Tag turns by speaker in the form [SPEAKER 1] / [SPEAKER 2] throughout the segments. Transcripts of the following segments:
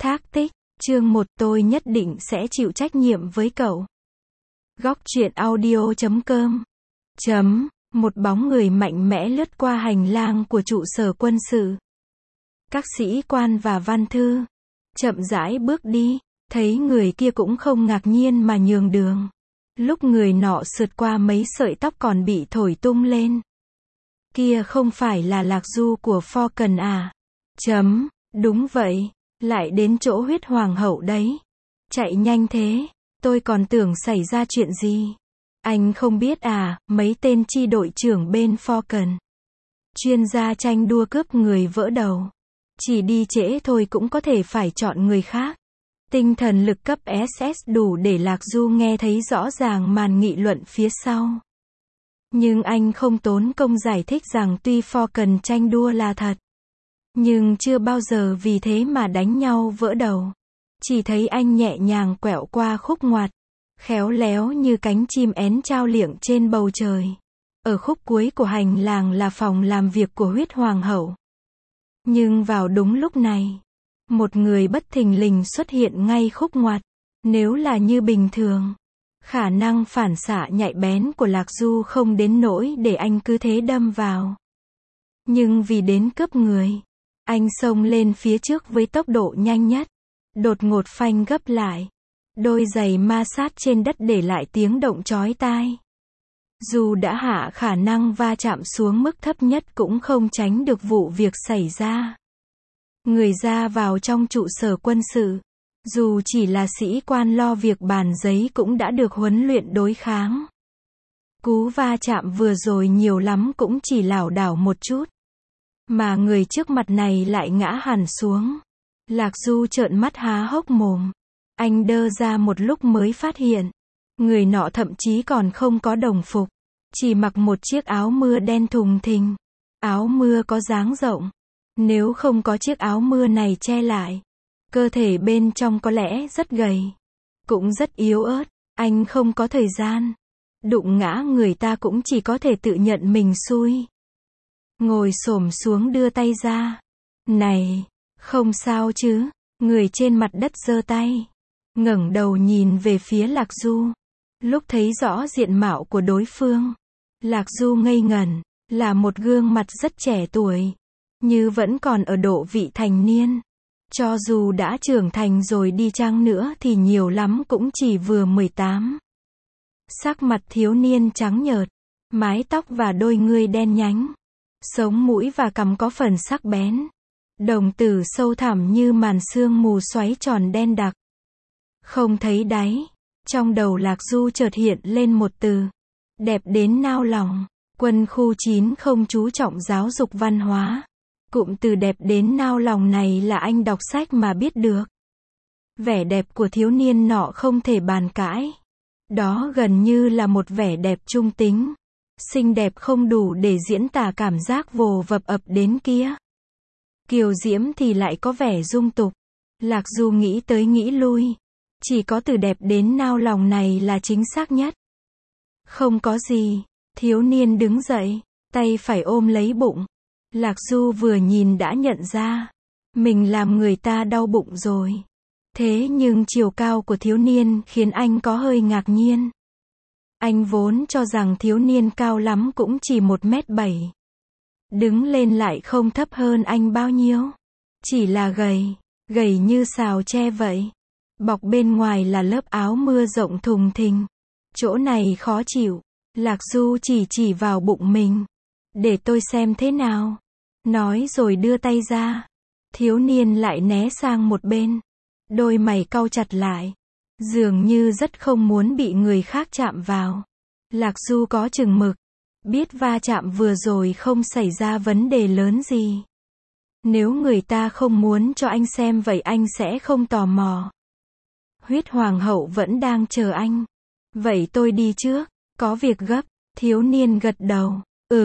[SPEAKER 1] Thác tích, chương 1 tôi nhất định sẽ chịu trách nhiệm với cậu. Góc truyện audio.com Một bóng người mạnh mẽ lướt qua hành lang của trụ sở quân sự. Các sĩ quan và văn thư chậm rãi bước đi, thấy người kia cũng không ngạc nhiên mà nhường đường. Lúc người nọ sượt qua mấy sợi tóc còn bị thổi tung lên. Kia không phải là Lạc Du của Falcon à? Đúng vậy, lại đến chỗ huyết hoàng hậu đấy. Chạy nhanh thế, tôi còn tưởng xảy ra chuyện gì. Anh không biết à, mấy tên chi đội trưởng bên Falcon. Chuyên gia tranh đua cướp người vỡ đầu. Chỉ đi trễ thôi cũng có thể phải chọn người khác. Tinh thần lực cấp SS đủ để Lạc Du nghe thấy rõ ràng màn nghị luận phía sau. Nhưng anh không tốn công giải thích rằng tuy Falcon tranh đua là thật, nhưng chưa bao giờ vì thế mà đánh nhau vỡ đầu. Chỉ thấy anh nhẹ nhàng quẹo qua khúc ngoặt, khéo léo như cánh chim én trao liệng trên bầu trời. Ở khúc cuối của hành lang là phòng làm việc của huyết hoàng hậu. Nhưng vào đúng lúc này, một người bất thình lình xuất hiện ngay khúc ngoặt. Nếu là như bình thường, khả năng phản xạ nhạy bén của Lạc Du không đến nỗi để anh cứ thế đâm vào. Nhưng vì đến cướp người, anh xông lên phía trước với tốc độ nhanh nhất, đột ngột phanh gấp lại. Đôi giày ma sát trên đất để lại tiếng động chói tai. Dù đã hạ khả năng va chạm xuống mức thấp nhất cũng không tránh được vụ việc xảy ra. Người ra vào trong trụ sở quân sự, dù chỉ là sĩ quan lo việc bàn giấy cũng đã được huấn luyện đối kháng. Cú va chạm vừa rồi nhiều lắm cũng chỉ lảo đảo một chút. Mà người trước mặt này lại ngã hẳn xuống. Lạc Du trợn mắt há hốc mồm. Anh đơ ra một lúc mới phát hiện. Người nọ thậm chí còn không có đồng phục. Chỉ mặc một chiếc áo mưa đen thùng thình. Áo mưa có dáng rộng. Nếu không có chiếc áo mưa này che lại, cơ thể bên trong có lẽ rất gầy. Cũng rất yếu ớt. Anh không có thời gian. Đụng ngã người ta cũng chỉ có thể tự nhận mình xui. Ngồi xổm xuống đưa tay ra. Này, không sao chứ? Người trên mặt đất giơ tay, ngẩng đầu nhìn về phía Lạc Du. Lúc thấy rõ diện mạo của đối phương, Lạc Du ngây ngẩn, là một gương mặt rất trẻ tuổi, như vẫn còn ở độ vị thành niên. Cho dù đã trưởng thành rồi đi chăng nữa thì nhiều lắm cũng chỉ vừa 18. Sắc mặt thiếu niên trắng nhợt, mái tóc và đôi ngươi đen nhánh. Sống mũi và cằm có phần sắc bén. Đồng tử sâu thẳm như màn sương mù xoáy tròn đen đặc. Không thấy đáy. Trong đầu Lạc Du chợt hiện lên một từ. Đẹp đến nao lòng. Quân khu 9 không chú trọng giáo dục văn hóa. Cụm từ đẹp đến nao lòng này là anh đọc sách mà biết được. Vẻ đẹp của thiếu niên nọ không thể bàn cãi. Đó gần như là một vẻ đẹp trung tính. Xinh đẹp không đủ để diễn tả cảm giác vồ vập ập đến kia. Kiều diễm thì lại có vẻ dung tục. Lạc Du nghĩ tới nghĩ lui. Chỉ có từ đẹp đến nao lòng này là chính xác nhất. Không có gì. Thiếu niên đứng dậy, tay phải ôm lấy bụng. Lạc Du vừa nhìn đã nhận ra. Mình làm người ta đau bụng rồi. Thế nhưng chiều cao của thiếu niên khiến anh có hơi ngạc nhiên. Anh vốn cho rằng thiếu niên cao lắm cũng chỉ 1m7. Đứng lên lại không thấp hơn anh bao nhiêu. Chỉ là gầy như sào tre vậy. Bọc bên ngoài là lớp áo mưa rộng thùng thình. Chỗ này khó chịu. Lạc Du chỉ vào bụng mình. Để tôi xem thế nào. Nói rồi đưa tay ra. Thiếu niên lại né sang một bên. Đôi mày cau chặt lại. Dường như rất không muốn bị người khác chạm vào. Lạc Du có chừng mực. Biết va chạm vừa rồi không xảy ra vấn đề lớn gì. Nếu người ta không muốn cho anh xem vậy anh sẽ không tò mò. Huyết hoàng hậu vẫn đang chờ anh. Vậy tôi đi trước, có việc gấp. Thiếu niên gật đầu.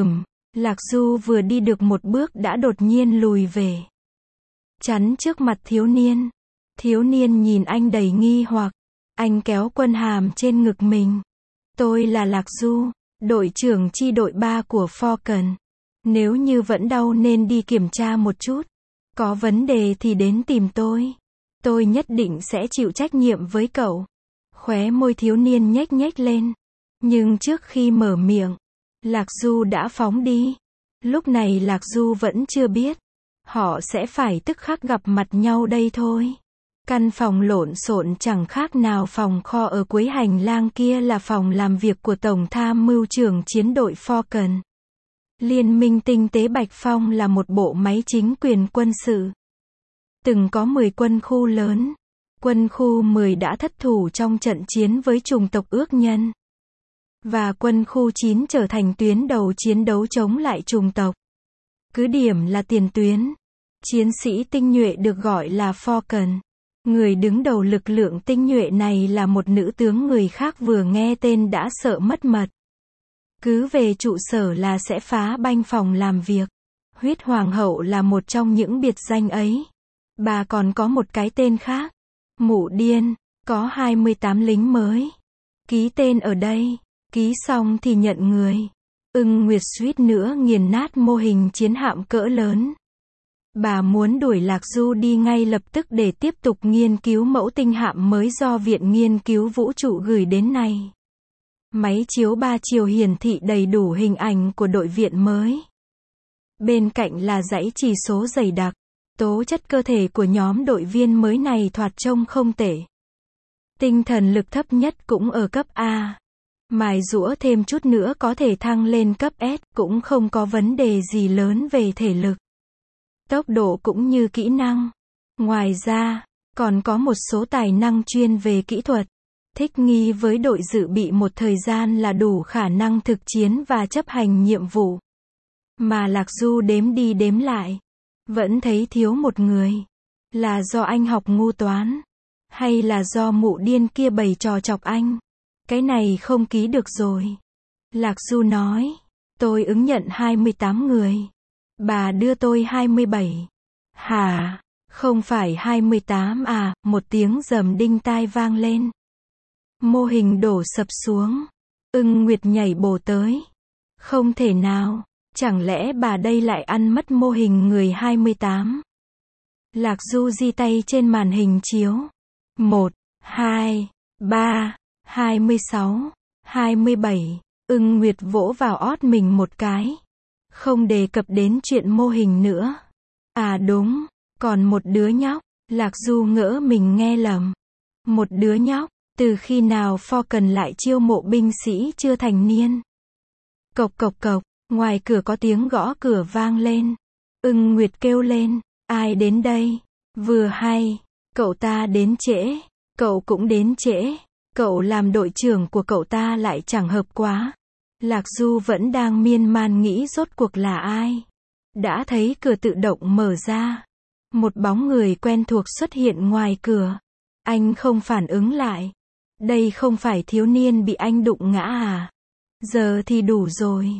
[SPEAKER 1] Lạc Du vừa đi được một bước đã đột nhiên lùi về. Chắn trước mặt thiếu niên. Thiếu niên nhìn anh đầy nghi hoặc. Anh kéo quân hàm trên ngực mình. Tôi là Lạc Du, đội trưởng chi đội 3 của Falcon. Nếu như vẫn đau nên đi kiểm tra một chút. Có vấn đề thì đến tìm tôi. Tôi nhất định sẽ chịu trách nhiệm với cậu. Khóe môi thiếu niên nhếch nhếch lên. Nhưng trước khi mở miệng, Lạc Du đã phóng đi. Lúc này Lạc Du vẫn chưa biết. Họ sẽ phải tức khắc gặp mặt nhau đây thôi. Căn phòng lộn xộn chẳng khác nào phòng kho ở cuối hành lang kia là phòng làm việc của Tổng tham mưu trưởng chiến đội Falcon. Liên minh tinh tế Bạch Phong là một bộ máy chính quyền quân sự. Từng có 10 quân khu lớn. Quân khu 10 đã thất thủ trong trận chiến với chủng tộc ước nhân. Và quân khu 9 trở thành tuyến đầu chiến đấu chống lại chủng tộc. Cứ điểm là tiền tuyến. Chiến sĩ tinh nhuệ được gọi là Falcon. Người đứng đầu lực lượng tinh nhuệ này là một nữ tướng người khác vừa nghe tên đã sợ mất mật. Cứ về trụ sở là sẽ phá banh phòng làm việc. Huyết Hoàng hậu là một trong những biệt danh ấy. Bà còn có một cái tên khác. Mụ điên, có 28 lính mới. Ký tên ở đây. Ký xong thì nhận người. Nguyệt suýt nữa nghiền nát mô hình chiến hạm cỡ lớn. Bà muốn đuổi Lạc Du đi ngay lập tức để tiếp tục nghiên cứu mẫu tinh hạm mới do Viện Nghiên cứu Vũ trụ gửi đến này. Máy chiếu 3 chiều hiển thị đầy đủ hình ảnh của đội viện mới. Bên cạnh là dãy chỉ số dày đặc. Tố chất cơ thể của nhóm đội viên mới này thoạt trông không tệ. Tinh thần lực thấp nhất cũng ở cấp A. Mài giũa thêm chút nữa có thể thăng lên cấp S, cũng không có vấn đề gì lớn về thể lực. Tốc độ cũng như kỹ năng. Ngoài ra, còn có một số tài năng chuyên về kỹ thuật. Thích nghi với đội dự bị một thời gian là đủ khả năng thực chiến và chấp hành nhiệm vụ. Mà Lạc Du đếm đi đếm lại. Vẫn thấy thiếu một người. Là do anh học ngu toán? Hay là do mụ điên kia bày trò chọc anh? Cái này không ký được rồi. Lạc Du nói. Tôi ứng nhận 28 người. Bà đưa tôi 27. Hả? Không phải 28 à? Một tiếng rầm đinh tai vang lên. Mô hình đổ sập xuống. Nguyệt nhảy bổ tới. Không thể nào. Chẳng lẽ bà đây lại ăn mất mô hình người 28? Lạc Du di tay trên màn hình chiếu. 1, 2, 3, 26, 27. Nguyệt vỗ vào ót mình một cái. Không đề cập đến chuyện mô hình nữa. À đúng, còn một đứa nhóc. Lạc Du ngỡ mình nghe lầm. Một đứa nhóc, từ khi nào Falcon lại chiêu mộ binh sĩ chưa thành niên? Cộc cộc cộc, ngoài cửa có tiếng gõ cửa vang lên. Nguyệt kêu lên, ai đến đây? Vừa hay, cậu ta đến trễ, cậu cũng đến trễ, cậu làm đội trưởng của cậu ta lại chẳng hợp quá. Lạc Du vẫn đang miên man nghĩ rốt cuộc là ai. Đã thấy cửa tự động mở ra. Một bóng người quen thuộc xuất hiện ngoài cửa. Anh không phản ứng lại. Đây không phải thiếu niên bị anh đụng ngã à? Giờ thì đủ rồi.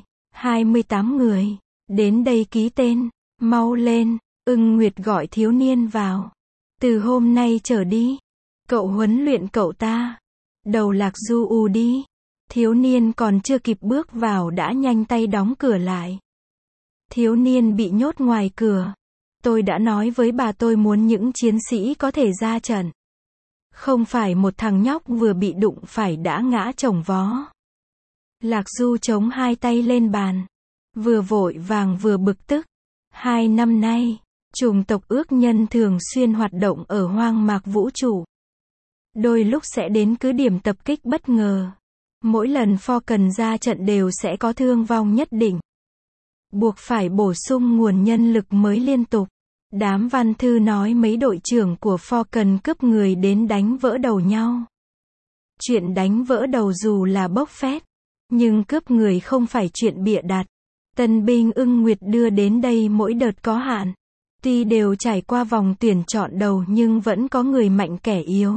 [SPEAKER 1] 28 người. Đến đây ký tên. Mau lên. Nguyệt gọi thiếu niên vào. Từ hôm nay trở đi, cậu huấn luyện cậu ta. Đầu Lạc Du u đi. Thiếu niên còn chưa kịp bước vào đã nhanh tay đóng cửa lại. Thiếu niên bị nhốt ngoài cửa. Tôi đã nói với bà tôi muốn những chiến sĩ có thể ra trận. Không phải một thằng nhóc vừa bị đụng phải đã ngã chồng vó. Lạc Du chống hai tay lên bàn. Vừa vội vàng vừa bực tức. 2 năm nay, chủng tộc ước nhân thường xuyên hoạt động ở hoang mạc vũ trụ. Đôi lúc sẽ đến cứ điểm tập kích bất ngờ. Mỗi lần Falcon ra trận đều sẽ có thương vong nhất định. Buộc phải bổ sung nguồn nhân lực mới liên tục. Đám văn thư nói mấy đội trưởng của Falcon cướp người đến đánh vỡ đầu nhau. Chuyện đánh vỡ đầu dù là bốc phét, nhưng cướp người không phải chuyện bịa đặt. Tân binh Nguyệt đưa đến đây mỗi đợt có hạn. Tuy đều trải qua vòng tuyển chọn đầu nhưng vẫn có người mạnh kẻ yếu.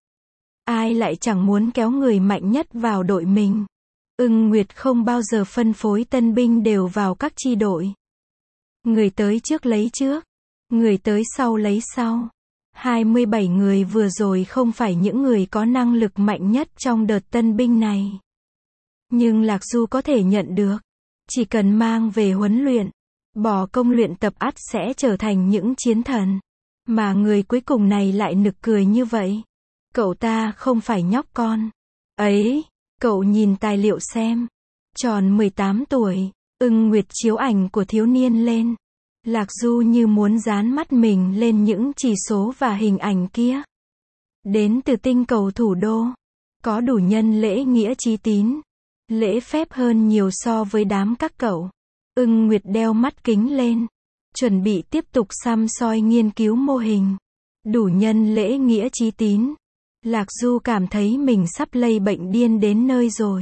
[SPEAKER 1] Ai lại chẳng muốn kéo người mạnh nhất vào đội mình. Nguyệt không bao giờ phân phối tân binh đều vào các chi đội. Người tới trước lấy trước, người tới sau lấy sau. 27 người vừa rồi không phải những người có năng lực mạnh nhất trong đợt tân binh này. Nhưng Lạc Du có thể nhận được. Chỉ cần mang về huấn luyện, bỏ công luyện tập ắt sẽ trở thành những chiến thần. Mà người cuối cùng này lại nực cười như vậy. Cậu ta không phải nhóc con. Ấy, cậu nhìn tài liệu xem. Tròn 18 tuổi, Ưng Nguyệt chiếu ảnh của thiếu niên lên. Lạc Du như muốn dán mắt mình lên những chỉ số và hình ảnh kia. Đến từ tinh cầu thủ đô. Có đủ nhân lễ nghĩa chí tín. Lễ phép hơn nhiều so với đám các cậu. Ưng Nguyệt đeo mắt kính lên. Chuẩn bị tiếp tục xăm soi nghiên cứu mô hình. Đủ nhân lễ nghĩa chí tín. Lạc Du cảm thấy mình sắp lây bệnh điên đến nơi rồi.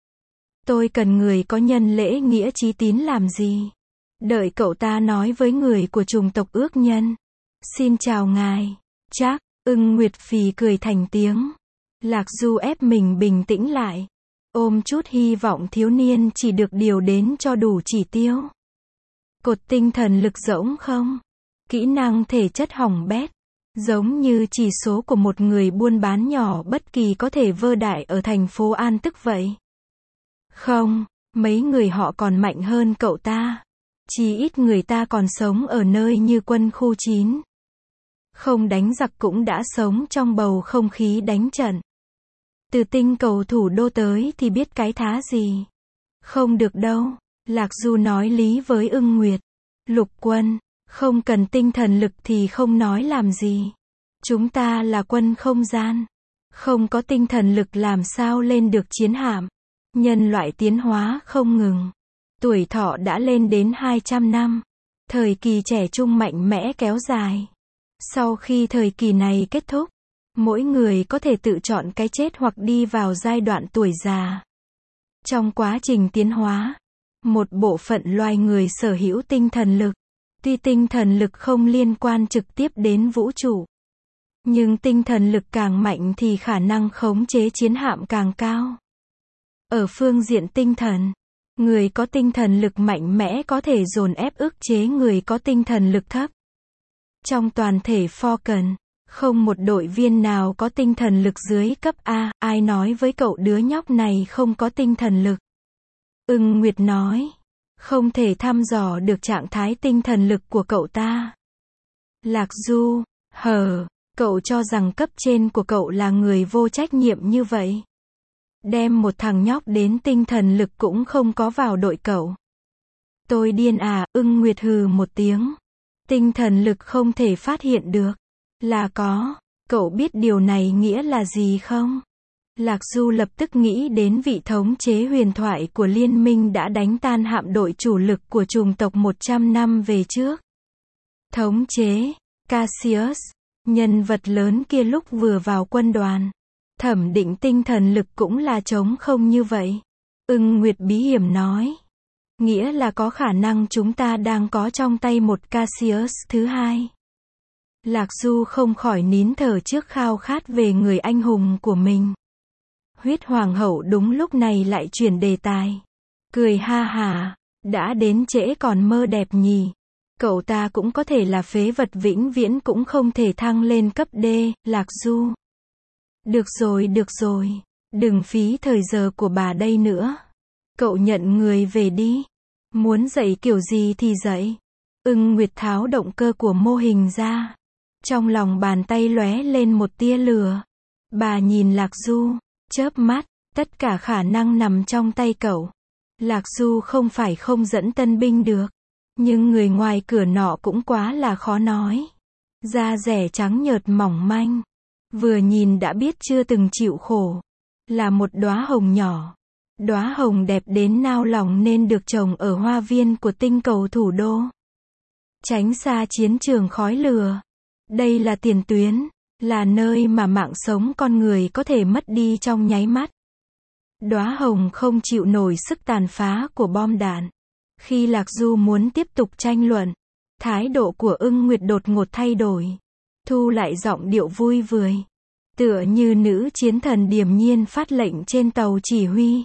[SPEAKER 1] Tôi cần người có nhân lễ nghĩa chí tín làm gì? Đợi cậu ta nói với người của chủng tộc ước nhân. Xin chào ngài. Chắc, Ưng Nguyệt phì cười thành tiếng. Lạc Du ép mình bình tĩnh lại. Ôm chút hy vọng thiếu niên chỉ được điều đến cho đủ chỉ tiêu. Cột tinh thần lực rỗng không? Kỹ năng thể chất hỏng bét. Giống như chỉ số của một người buôn bán nhỏ bất kỳ có thể vơ đại ở thành phố An Tức vậy. Không, mấy người họ còn mạnh hơn cậu ta. Chí ít người ta còn sống ở nơi như quân khu 9. Không đánh giặc cũng đã sống trong bầu không khí đánh trận. Từ tinh cầu thủ đô tới thì biết cái thá gì. Không được đâu, Lạc Du nói lý với Ưng Nguyệt. Lục quân, không cần tinh thần lực thì không nói làm gì. Chúng ta là quân không gian. Không có tinh thần lực làm sao lên được chiến hạm. Nhân loại tiến hóa không ngừng. Tuổi thọ đã lên đến 200 năm. Thời kỳ trẻ trung mạnh mẽ kéo dài. Sau khi thời kỳ này kết thúc, mỗi người có thể tự chọn cái chết hoặc đi vào giai đoạn tuổi già. Trong quá trình tiến hóa, một bộ phận loài người sở hữu tinh thần lực. Tuy tinh thần lực không liên quan trực tiếp đến vũ trụ, nhưng tinh thần lực càng mạnh thì khả năng khống chế chiến hạm càng cao. Ở phương diện tinh thần, người có tinh thần lực mạnh mẽ có thể dồn ép ức chế người có tinh thần lực thấp. Trong toàn thể Falcon, không một đội viên nào có tinh thần lực dưới cấp A. Ai nói với cậu đứa nhóc này không có tinh thần lực? Ưng Nguyệt nói. Không thể thăm dò được trạng thái tinh thần lực của cậu ta. Lạc Du, cậu cho rằng cấp trên của cậu là người vô trách nhiệm như vậy. Đem một thằng nhóc đến tinh thần lực cũng không có vào đội cậu. Tôi điên à, Ưng Nguyệt hừ một tiếng. Tinh thần lực không thể phát hiện được. Là có, cậu biết điều này nghĩa là gì không? Lạc Du lập tức nghĩ đến vị thống chế huyền thoại của liên minh đã đánh tan hạm đội chủ lực của chủng tộc 100 năm về trước. Thống chế, Cassius, nhân vật lớn kia lúc vừa vào quân đoàn. Thẩm định tinh thần lực cũng là trống không như vậy. Ưng Nguyệt bí hiểm nói. Nghĩa là có khả năng chúng ta đang có trong tay một Cassius thứ hai. Lạc Du không khỏi nín thở trước khao khát về người anh hùng của mình. Huyết Hoàng hậu đúng lúc này lại chuyển đề tài. Cười ha hả, đã đến trễ còn mơ đẹp nhỉ. Cậu ta cũng có thể là phế vật vĩnh viễn cũng không thể thăng lên cấp D, Lạc Du. Được rồi, đừng phí thời giờ của bà đây nữa. Cậu nhận người về đi. Muốn dạy kiểu gì thì dạy. Ưng Nguyệt tháo động cơ của mô hình ra. Trong lòng bàn tay lóe lên một tia lửa. Bà nhìn Lạc Du, chớp mắt, tất cả khả năng nằm trong tay cậu. Lạc Du không phải không dẫn tân binh được. Nhưng người ngoài cửa nọ cũng quá là khó nói. Da rẻ trắng nhợt mỏng manh. Vừa nhìn đã biết chưa từng chịu khổ. Là một đóa hồng nhỏ. Đóa hồng đẹp đến nao lòng nên được trồng ở hoa viên của tinh cầu thủ đô. Tránh xa chiến trường khói lửa. Đây là tiền tuyến. Là nơi mà mạng sống con người có thể mất đi trong nháy mắt. Đóa hồng không chịu nổi sức tàn phá của bom đạn. Khi Lạc Du muốn tiếp tục tranh luận, thái độ của Ưng Nguyệt đột ngột thay đổi. Thu lại giọng điệu vui vười. Tựa như nữ chiến thần điềm nhiên phát lệnh trên tàu chỉ huy.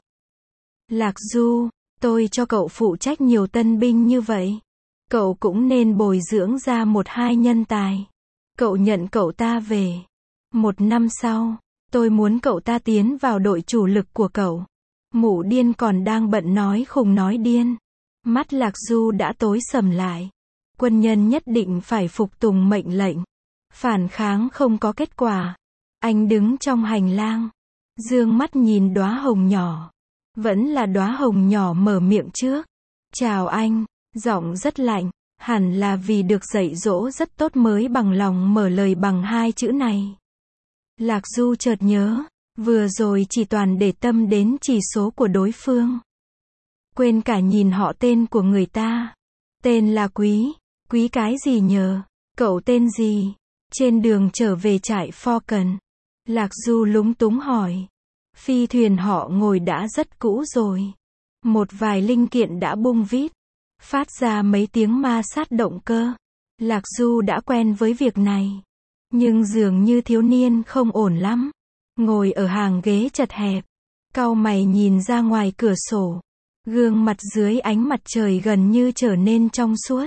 [SPEAKER 1] Lạc Du, tôi cho cậu phụ trách nhiều tân binh như vậy. Cậu cũng nên bồi dưỡng ra 1-2 nhân tài. Cậu nhận cậu ta về. 1 năm sau, tôi muốn cậu ta tiến vào đội chủ lực của cậu. Mụ điên còn đang bận nói khùng nói điên. Mắt Lạc Du đã tối sầm lại. Quân nhân nhất định phải phục tùng mệnh lệnh. Phản kháng không có kết quả. Anh đứng trong hành lang, dương mắt nhìn đóa hồng nhỏ. Vẫn là đóa hồng nhỏ mở miệng trước. Chào anh, giọng rất lạnh, hẳn là vì được dạy dỗ rất tốt mới bằng lòng mở lời bằng hai chữ này. Lạc Du chợt nhớ, vừa rồi chỉ toàn để tâm đến chỉ số của đối phương. Quên cả nhìn họ tên của người ta. Tên là Quý. Quý cái gì nhờ? Cậu tên gì? Trên đường trở về trại Falcon, Lạc Du lúng túng hỏi. Phi thuyền họ ngồi đã rất cũ rồi. Một vài linh kiện đã bung vít, phát ra mấy tiếng ma sát động cơ. Lạc Du đã quen với việc này. Nhưng dường như thiếu niên không ổn lắm. Ngồi ở hàng ghế chật hẹp, cau mày nhìn ra ngoài cửa sổ. Gương mặt dưới ánh mặt trời gần như trở nên trong suốt.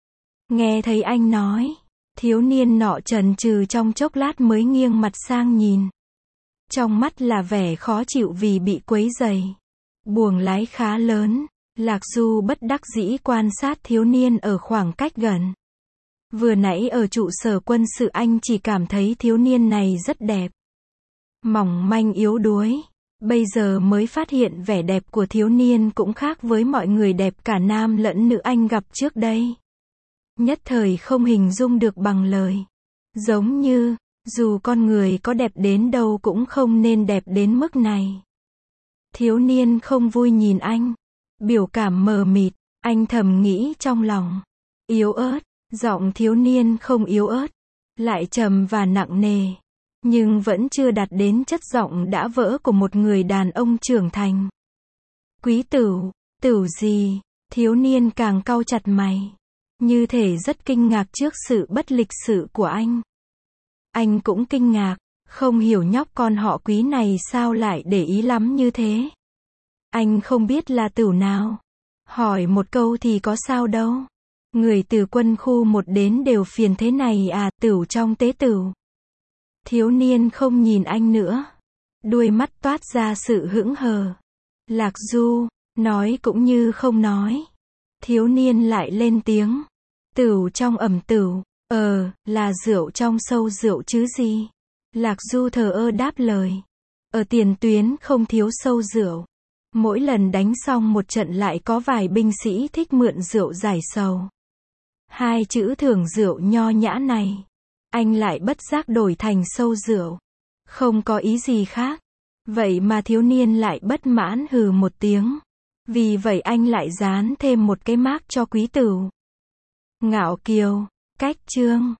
[SPEAKER 1] Nghe thấy anh nói, thiếu niên nọ chần chừ trong chốc lát mới nghiêng mặt sang nhìn. Trong mắt là vẻ khó chịu vì bị quấy rầy. Buồng lái khá lớn, Lạc Du bất đắc dĩ quan sát thiếu niên ở khoảng cách gần. Vừa nãy ở trụ sở quân sự anh chỉ cảm thấy thiếu niên này rất đẹp. Mỏng manh yếu đuối. Bây giờ mới phát hiện vẻ đẹp của thiếu niên cũng khác với mọi người đẹp cả nam lẫn nữ anh gặp trước đây. Nhất thời không hình dung được bằng lời. Giống như, dù con người có đẹp đến đâu cũng không nên đẹp đến mức này. Thiếu niên không vui nhìn anh. Biểu cảm mờ mịt, anh thầm nghĩ trong lòng. Yếu ớt, giọng thiếu niên không yếu ớt, lại trầm và nặng nề. Nhưng vẫn chưa đạt đến chất giọng đã vỡ của một người đàn ông trưởng thành. Quý Tửu, Tửu gì? Thiếu niên càng cau chặt mày. Như thể rất kinh ngạc trước sự bất lịch sự của anh. Anh cũng kinh ngạc, không hiểu nhóc con họ Quý này sao lại để ý lắm như thế. Anh không biết là Tửu nào. Hỏi một câu thì có sao đâu. Người từ quân khu 1 đến đều phiền thế này à, Tửu trong tế tửu. Thiếu niên không nhìn anh nữa. Đuôi mắt toát ra sự hững hờ. Lạc Du, nói cũng như không nói. Thiếu niên lại lên tiếng. Tửu trong ẩm tửu, là rượu trong sâu rượu chứ gì. Lạc Du thờ ơ đáp lời. Ở tiền tuyến không thiếu sâu rượu. Mỗi lần đánh xong một trận lại có vài binh sĩ thích mượn rượu giải sầu. Hai chữ thưởng rượu nho nhã này, anh lại bất giác đổi thành sâu rượu. Không có ý gì khác. Vậy mà thiếu niên lại bất mãn hừ một tiếng. Vì vậy anh lại dán thêm một cái mác cho Quý Tửu. Ngạo kiều, cách chương.